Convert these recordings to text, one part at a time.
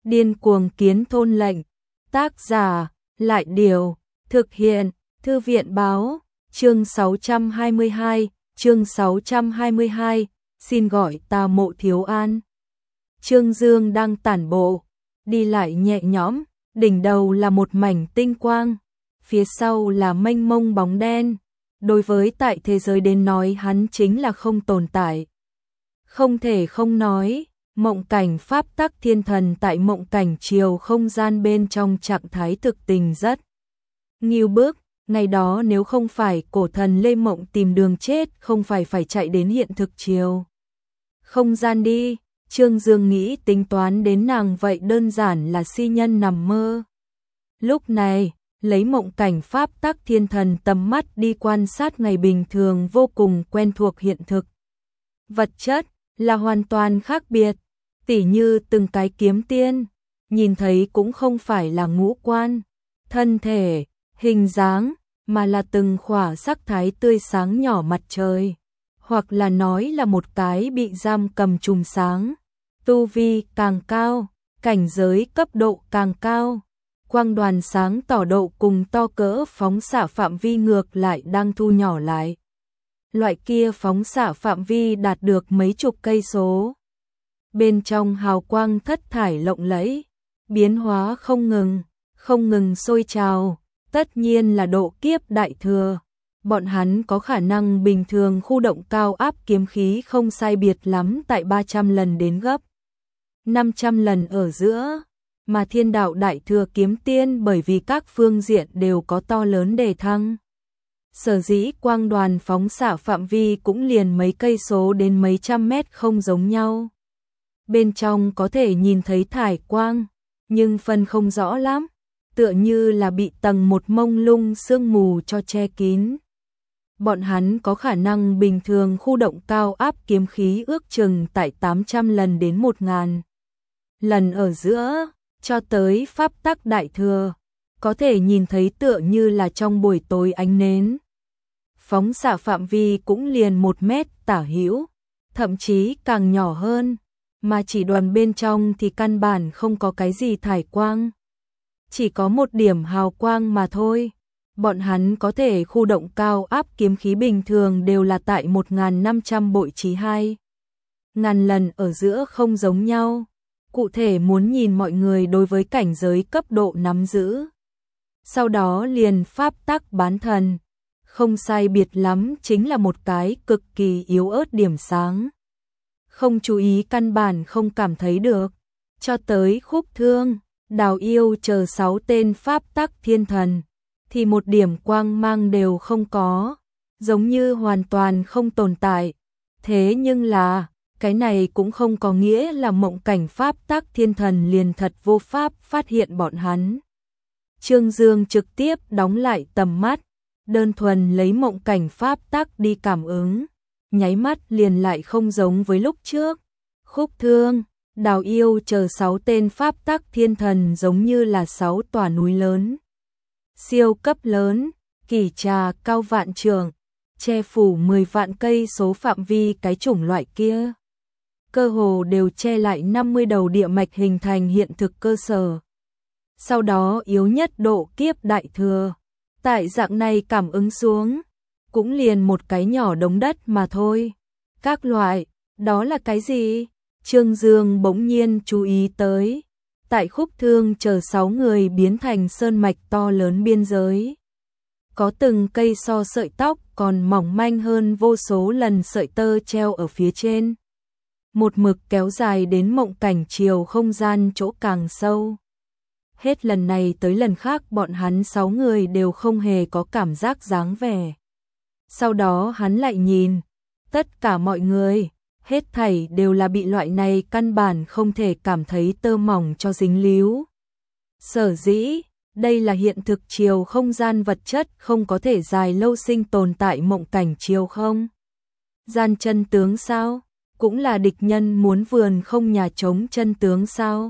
Điên cuồng kiến thôn lệnh. Tác giả, Lại Điều, thực hiện, Thư viện báo, chương 622, xin gọi ta Mộ Thiếu An. Trương Dương đang tản bộ, đi lại nhẹ nhõm, đỉnh đầu là một mảnh tinh quang, phía sau là mênh mông bóng đen. Đối với tại thế giới đến nói hắn chính là không tồn tại. Không thể không nói, mộng cảnh pháp tắc thiên thần tại mộng cảnh chiều không gian bên trong trạng thái thực tình rất nghiêu bức. Ngày đó nếu không phải cổ thần Lê Mộng tìm đường chết, không phải chạy đến hiện thực chiều không gian đi, Trương Dương nghĩ tính toán đến nàng vậy đơn giản là si nhân nằm mơ. Lúc này, lấy mộng cảnh pháp tắc thiên thần tầm mắt đi quan sát ngày bình thường vô cùng quen thuộc hiện thực. Vật chất là hoàn toàn khác biệt, tỉ như từng cái kiếm tiên, nhìn thấy cũng không phải là ngũ quan, thân thể, hình dáng, mà là từng khỏa sắc thái tươi sáng nhỏ mặt trời, hoặc là nói là một cái bị giam cầm chùm sáng. Tu vi càng cao, cảnh giới cấp độ càng cao, quang đoàn sáng tỏ độ cùng to cỡ phóng xạ phạm vi ngược lại đang thu nhỏ lại. Loại kia phóng xạ phạm vi đạt được mấy chục cây số. Bên trong hào quang thất thải lộng lẫy, biến hóa không ngừng sôi trào, tất nhiên là độ kiếp đại thừa. Bọn hắn có khả năng bình thường khu động cao áp kiếm khí không sai biệt lắm tại 300 lần đến gấp 500 lần ở giữa, mà thiên đạo đại thừa kiếm tiên bởi vì các phương diện đều có to lớn đề thăng. Sở dĩ quang đoàn phóng xạ phạm vi cũng liền mấy cây số đến mấy trăm mét không giống nhau. Bên trong có thể nhìn thấy thải quang, nhưng phân không rõ lắm, tựa như là bị tầng một mông lung sương mù cho che kín. Bọn hắn có khả năng bình thường khu động cao áp kiếm khí ước chừng tại 800 lần đến 1000 lần ở giữa, cho tới pháp tắc đại thừa, có thể nhìn thấy tựa như là trong buổi tối ánh nến. Phóng xạ phạm vi cũng liền 1 mét tả hữu, thậm chí càng nhỏ hơn, mà chỉ đoàn bên trong thì căn bản không có cái gì thải quang. Chỉ có một điểm hào quang mà thôi. Bọn hắn có thể khu động cao áp kiếm khí bình thường đều là tại 1500 bội trí 2000 lần ở giữa không giống nhau. Cụ thể muốn nhìn mọi người đối với cảnh giới cấp độ nắm giữ. Sau đó liền pháp tắc bán thần, không sai biệt lắm chính là một cái cực kỳ yếu ớt điểm sáng. Không chú ý căn bản không cảm thấy được. Cho tới Khúc Thương, Đào Yêu chờ 6 tên pháp tắc thiên thần, thì một điểm quang mang đều không có, giống như hoàn toàn không tồn tại. Thế nhưng là, cái này cũng không có nghĩa là mộng cảnh pháp tắc thiên thần liền thật vô pháp phát hiện bọn hắn. Trương Dương trực tiếp đóng lại tầm mắt, đơn thuần lấy mộng cảnh pháp tắc đi cảm ứng, nháy mắt liền lại không giống với lúc trước. Khúc Thương, Đào Yêu chờ 6 tên pháp tắc thiên thần giống như là 6 tòa núi lớn. Siêu cấp lớn, kỳ trà cao vạn trượng, che phủ 10 vạn cây số phạm vi cái chủng loại kia. Cơ hồ đều che lại 50 đầu địa mạch hình thành hiện thực cơ sở. Sau đó yếu nhất độ kiếp đại thừa. Tại dạng này cảm ứng xuống, cũng liền một cái nhỏ đống đất mà thôi. Các loại, đó là cái gì? Trương Dương bỗng nhiên chú ý tới. Tại Khúc Thương chờ 6 người biến thành sơn mạch to lớn biên giới. Có từng cây so sợi tóc còn mỏng manh hơn vô số lần sợi tơ treo ở phía trên. Một mực kéo dài đến mộng cảnh chiều không gian chỗ càng sâu. Hết lần này tới lần khác bọn hắn 6 người đều không hề có cảm giác dáng vẻ. Sau đó hắn lại nhìn, tất cả mọi người, hết thảy đều là bị loại này căn bản không thể cảm thấy tơ mỏng cho dính líu. Sở dĩ, đây là hiện thực chiều không gian vật chất không có thể dài lâu sinh tồn tại mộng cảnh chiều không. Gian chân tướng sao? Cũng là địch nhân muốn vườn không nhà trống chân tướng sao?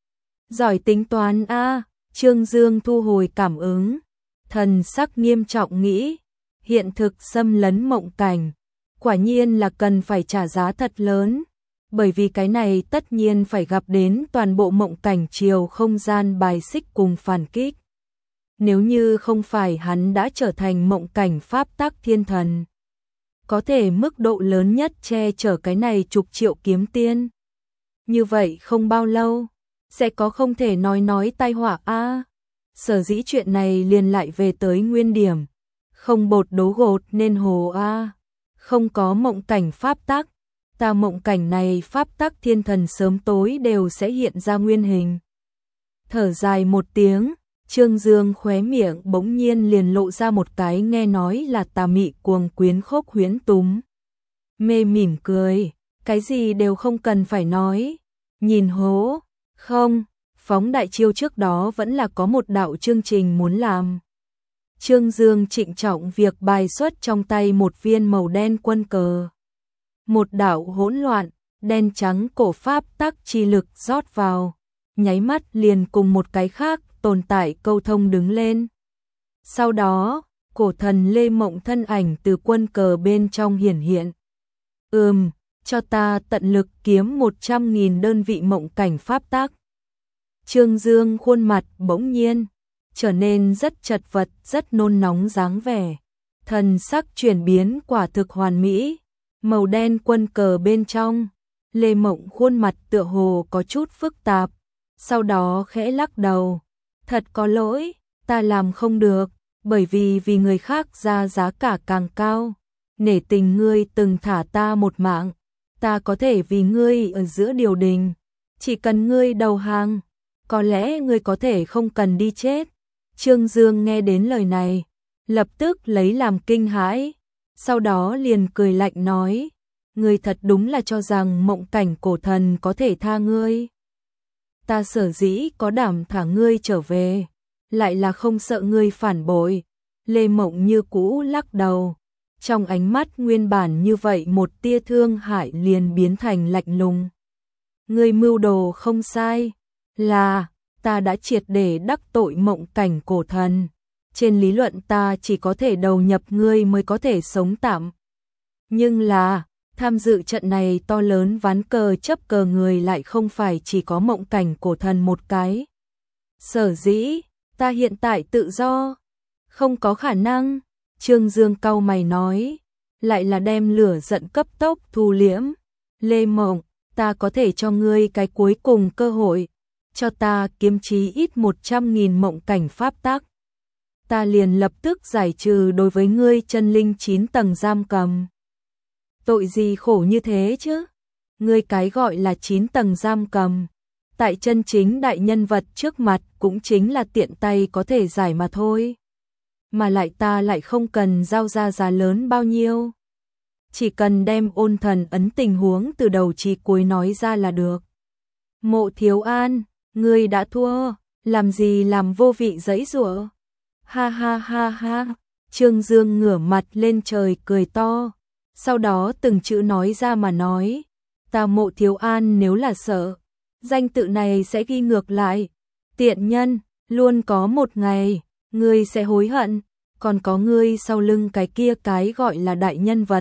Giỏi tính toán a. Trương Dương thu hồi cảm ứng, thần sắc nghiêm trọng nghĩ, hiện thực xâm lấn mộng cảnh, quả nhiên là cần phải trả giá thật lớn. bởi vì cái này tất nhiên phải gặp đến toàn bộ mộng cảnh chiều không gian bài xích cùng phản kích. Nếu như không phải hắn đã trở thành mộng cảnh pháp tắc thiên thần, có thể mức độ lớn nhất che chở cái này chục triệu kiếm tiên. Như vậy không bao lâu, sẽ có không thể nói tai họa a. Sở dĩ chuyện này liền lại về tới nguyên điểm, không bột đấu gột nên hồ a. Không có mộng cảnh pháp tắc, ta mộng cảnh này pháp tắc thiên thần sớm tối đều sẽ hiện ra nguyên hình. Thở dài một tiếng, Trương Dương khóe miệng bỗng nhiên liền lộ ra một cái nghe nói là tà mị cuồng quyến khốc huyễn túm. Mê mỉm cười, cái gì đều không cần phải nói. Nhìn hố, không, phóng đại chiêu trước đó vẫn là có một đạo chương trình muốn làm. Trương Dương trịnh trọng việc bài xuất trong tay một viên màu đen quân cờ. Một đạo hỗn loạn, đen trắng cổ pháp tắc chi lực rót vào, nháy mắt liền cùng một cái khác tồn tại câu thông đứng lên. Sau đó, cổ thần Lê Mộng thân ảnh từ quân cờ bên trong hiển hiện. Cho ta tận lực kiếm 100.000 đơn vị mộng cảnh pháp tắc. Trương Dương khuôn mặt bỗng nhiên trở nên rất chật vật, rất nôn nóng dáng vẻ. Thần sắc chuyển biến quả thực hoàn mỹ. Màu đen quân cờ bên trong, Lê Mộng khuôn mặt tựa hồ có chút phức tạp, sau đó khẽ lắc đầu. Thật có lỗi, ta làm không được, bởi vì người khác ra giá cả càng cao. Nể tình ngươi từng thả ta một mạng, ta có thể vì ngươi ở giữa điều đình. Chỉ cần ngươi đầu hàng, có lẽ ngươi có thể không cần đi chết. Trương Dương nghe đến lời này, lập tức lấy làm kinh hãi, sau đó liền cười lạnh nói, ngươi thật đúng là cho rằng mộng cảnh cổ thần có thể tha ngươi. Ta sở dĩ có đảm thả ngươi trở về, lại là không sợ ngươi phản bội. Lê Mộng như cũ lắc đầu, trong ánh mắt nguyên bản như vậy một tia thương hại liền biến thành lạnh lùng. Ngươi mưu đồ không sai, là ta đã triệt để đắc tội mộng cảnh cổ thần. Trên lý luận ta chỉ có thể đầu nhập ngươi mới có thể sống tạm. Nhưng là, tham dự trận này to lớn ván cờ chấp cờ người lại không phải chỉ có mộng cảnh cổ thần một cái. Sở dĩ, ta hiện tại tự do. Không có khả năng, Trương Dương cau mày nói, lại là đem lửa giận cấp tốc thu liễm. Lê Mộng, ta có thể cho ngươi cái cuối cùng cơ hội, cho ta kiếm chí ít 100.000 mộng cảnh pháp tắc. Ta liền lập tức giải trừ đối với ngươi chân linh 9 tầng giam cầm. Tội gì khổ như thế chứ? Ngươi cái gọi là 9 tầng giam cầm, tại chân chính đại nhân vật trước mặt cũng chính là tiện tay có thể giải mà thôi. Mà lại ta lại không cần giao ra giá lớn bao nhiêu. Chỉ cần đem ôn thần ấn tình huống từ đầu chí cuối nói ra là được. Mộ Thiếu An, ngươi đã thua, làm gì làm vô vị giãy giụa. Ha ha ha ha, Trương Dương ngửa mặt lên trời cười to, sau đó từng chữ nói ra mà nói, ta Mộ Thiếu An nếu là sợ, danh tự này sẽ ghi ngược lại, tiện nhân, luôn có một ngày, ngươi sẽ hối hận, còn có ngươi sau lưng cái kia cái gọi là đại nhân vật.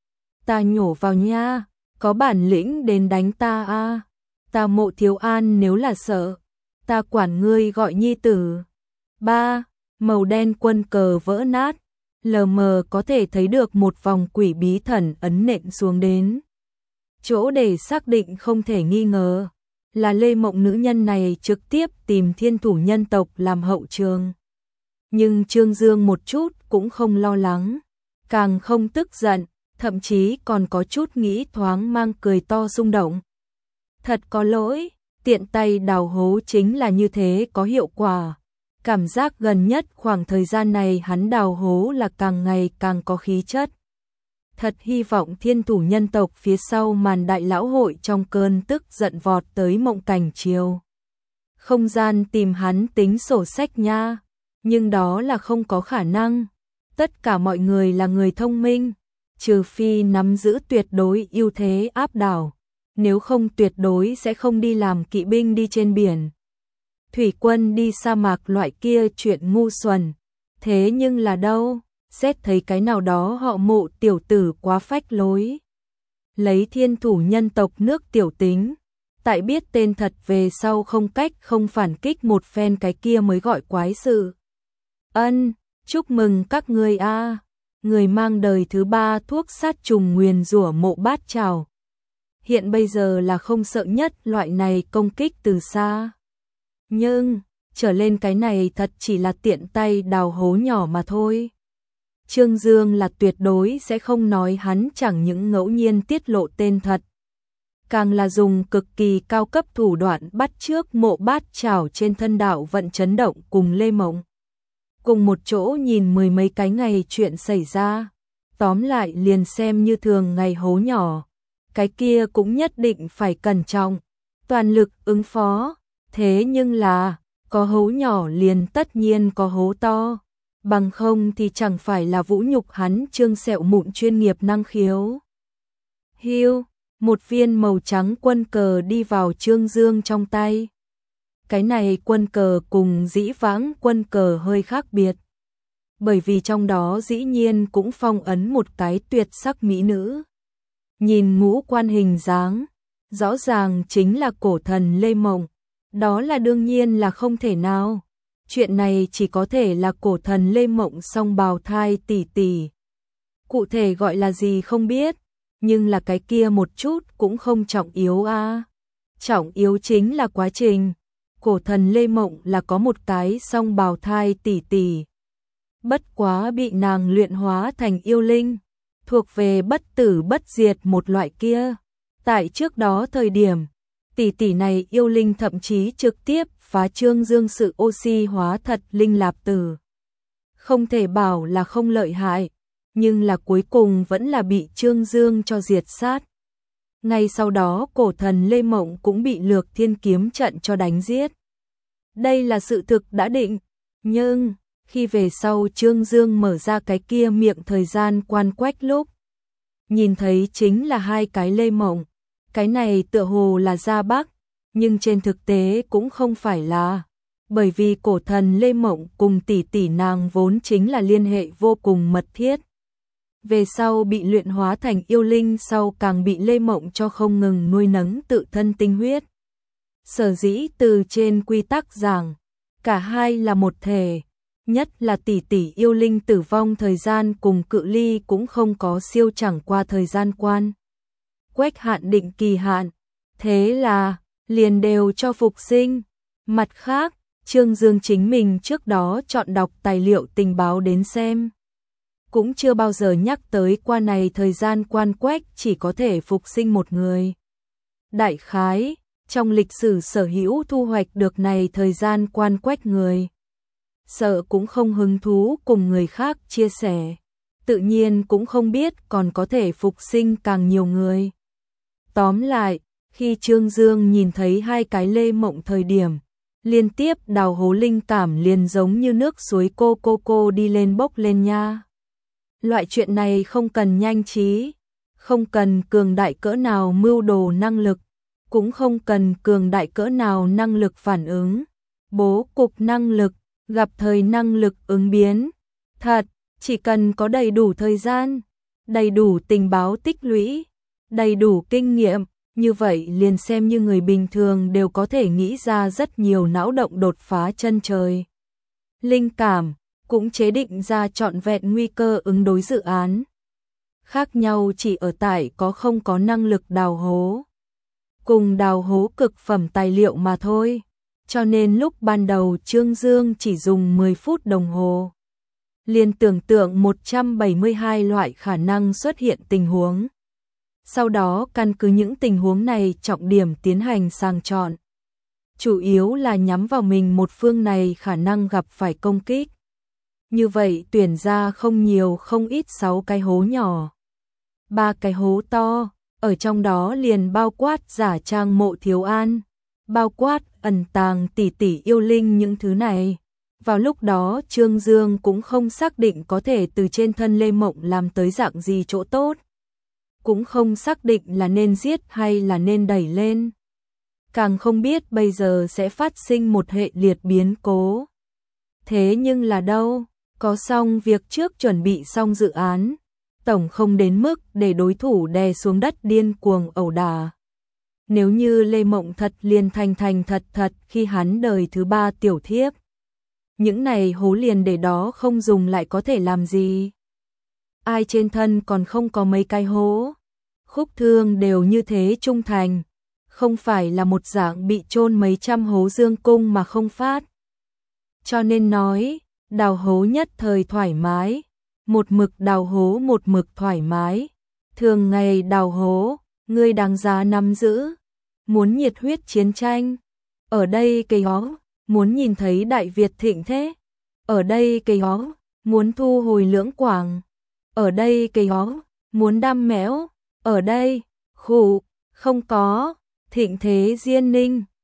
Ta nhổ vào nha, có bản lĩnh đến đánh ta a. Ta Mộ Thiếu An nếu là sợ, ta quản ngươi gọi nhi tử. Ba, màu đen quân cờ vỡ nát, lờ mờ có thể thấy được một vòng quỷ bí thần ấn nện xuống đến. Chỗ để xác định không thể nghi ngờ, là Lê Mộng nữ nhân này trực tiếp tìm Thiên Thủ nhân tộc làm hậu trường. Nhưng Trương Dương một chút cũng không lo lắng, càng không tức giận, thậm chí còn có chút nghĩ thoáng mang cười to rung động. Thật có lỗi, tiện tay đào hố chính là như thế có hiệu quả. Cảm giác gần nhất khoảng thời gian này hắn đào hố là càng ngày càng có khí chất. Thật hy vọng Thiên Thủ nhân tộc phía sau màn đại lão hội trong cơn tức giận vọt tới mộng cảnh chiều. Không gian tìm hắn tính sổ sách nha, nhưng đó là không có khả năng. Tất cả mọi người là người thông minh, trừ phi nắm giữ tuyệt đối ưu thế áp đảo, nếu không tuyệt đối sẽ không đi làm kỵ binh đi trên biển. Thủy quân đi sa mạc loại kia chuyện ngu xuẩn, thế nhưng là đâu, xét thấy cái nào đó họ Mộ tiểu tử quá phách lối. lấy thiên thủ nhân tộc nước Tiểu tính, tại biết tên thật về sau không cách không phản kích một phen cái kia mới gọi quái sự. Ân, chúc mừng các ngươi a, người mang đời thứ 3 thuốc sát trùng nguyền rủa Mộ Bát Chảo. Hiện bây giờ là không sợ nhất loại này công kích từ xa. Nhưng, trở lên cái này thật chỉ là tiện tay đào hố nhỏ mà thôi. Trương Dương là tuyệt đối sẽ không nói hắn chẳng những ngẫu nhiên tiết lộ tên thật, càng là dùng cực kỳ cao cấp thủ đoạn bắt chước Mộ Bát Chảo trên thân đạo vận chấn động cùng Lê Mộng. Cùng một chỗ nhìn mười mấy cái ngày chuyện xảy ra, tóm lại liền xem như thường ngày hố nhỏ, cái kia cũng nhất định phải cẩn trọng, toàn lực ứng phó, thế nhưng là, có hố nhỏ liền tất nhiên có hố to, bằng không thì chẳng phải là vũ nhục hắn Trương Sẹo Mụn chuyên nghiệp năng khiếu. Hiu, một viên màu trắng quân cờ đi vào Trương Dương trong tay. Cái này quân cờ cùng dĩ vãng quân cờ hơi khác biệt, bởi vì trong đó dĩ nhiên cũng phong ấn một cái tuyệt sắc mỹ nữ. Nhìn ngũ quan hình dáng, rõ ràng chính là cổ thần Lê Mộng, đó là đương nhiên là không thể nào. Chuyện này chỉ có thể là cổ thần Lê Mộng song bào thai tỷ tỷ. Cụ thể gọi là gì không biết, nhưng là cái kia một chút cũng không trọng yếu a. Trọng yếu chính là quá trình. Cổ thần Lê Mộng là có một cái song bào thai tỷ tỷ. Bất quá bị nàng luyện hóa thành yêu linh, thuộc về bất tử bất diệt một loại kia. Tại trước đó thời điểm, tỷ tỷ này yêu linh thậm chí trực tiếp phá Trương Dương sự oxy hóa thật linh lạp tử. Không thể bảo là không lợi hại, nhưng là cuối cùng vẫn là bị Trương Dương cho diệt sát. Ngay sau đó cổ thần Lê Mộng cũng bị Lược Thiên kiếm trận cho đánh giết. Đây là sự thực đã định, nhưng khi về sau Trương Dương mở ra cái kia miệng thời gian quan quách lúc, nhìn thấy chính là hai cái Lê Mộng, cái này tựa hồ là Gia Bắc, nhưng trên thực tế cũng không phải là, bởi vì cổ thần Lê Mộng cùng tỷ tỷ nàng vốn chính là liên hệ vô cùng mật thiết. Về sau bị luyện hóa thành yêu linh sau càng bị Lê Mộng cho không ngừng nuôi nấng tự thân tinh huyết. Sở dĩ từ trên quy tắc giảng, cả hai là một thể, nhất là tỷ tỷ yêu linh tử vong thời gian cùng cự ly cũng không có siêu chẳng qua thời gian quan. Quách hạn định kỳ hạn, thế là liền đều cho phục sinh. Mặt khác, Trương Dương chính mình trước đó chọn đọc tài liệu tình báo đến xem, cũng chưa bao giờ nhắc tới qua này thời gian quan quách chỉ có thể phục sinh một người. Đại khái, trong lịch sử sở hữu thu hoạch được này thời gian quan quách người, sợ cũng không hứng thú cùng người khác chia sẻ, tự nhiên cũng không biết còn có thể phục sinh càng nhiều người. Tóm lại, khi Trương Dương nhìn thấy hai cái Lê Mộng thời điểm, liên tiếp đào hố linh cảm liền giống như nước suối cô đi lên bốc lên nha. Loại chuyện này không cần nhanh trí, không cần cường đại cỡ nào mưu đồ năng lực, cũng không cần cường đại cỡ nào năng lực phản ứng, bố cục năng lực, gặp thời năng lực ứng biến. Thật, chỉ cần có đầy đủ thời gian, đầy đủ tình báo tích lũy, đầy đủ kinh nghiệm, như vậy liền xem như người bình thường đều có thể nghĩ ra rất nhiều não động đột phá chân trời. Linh cảm, cũng chế định ra trọn vẹn nguy cơ ứng đối dự án. Khác nhau chỉ ở tại có không có năng lực đào hố. Cùng đào hố cực phẩm tài liệu mà thôi. Cho nên lúc ban đầu Trương Dương chỉ dùng 10 phút đồng hồ. Liền tưởng tượng 172 loại khả năng xuất hiện tình huống. Sau đó căn cứ những tình huống này trọng điểm tiến hành sàng chọn. Chủ yếu là nhắm vào mình một phương này khả năng gặp phải công kích. Như vậy tuyển ra không nhiều không ít 6 cái hố nhỏ, 3 cái hố to, ở trong đó liền bao quát giả trang Mộ Thiếu An, bao quát ẩn tàng tỷ tỷ yêu linh những thứ này. Vào lúc đó Trương Dương cũng không xác định có thể từ trên thân Lê Mộng làm tới dạng gì chỗ tốt, cũng không xác định là nên giết hay là nên đẩy lên, càng không biết bây giờ sẽ phát sinh một hệ liệt biến cố. Thế nhưng là đâu, có xong việc trước chuẩn bị xong dự án, tổng không đến mức để đối thủ đè xuống đất điên cuồng ẩu đả. Nếu như Lê Mộng Thật liền thành thật khi hắn đời thứ 3 tiểu thiếp. Những này hố liền để đó không dùng lại có thể làm gì? Ai trên thân còn không có mấy cái hố? Khúc Thương đều như thế trung thành, không phải là một dạng bị chôn mấy trăm hố dương cung mà không phát. Cho nên nói, đào hố nhất thời thoải mái, một mực đào hố một mực thoải mái. Thường ngày đào hố, ngươi đáng giá nắm giữ. Muốn nhiệt huyết chiến tranh, ở đây cây hó, muốn nhìn thấy Đại Việt thịnh thế. Ở đây cây hó, muốn thu hồi Lưỡng Quảng. Ở đây cây hó, muốn đam mẽo. Ở đây, khụ, không có, thịnh thế Diên Ninh.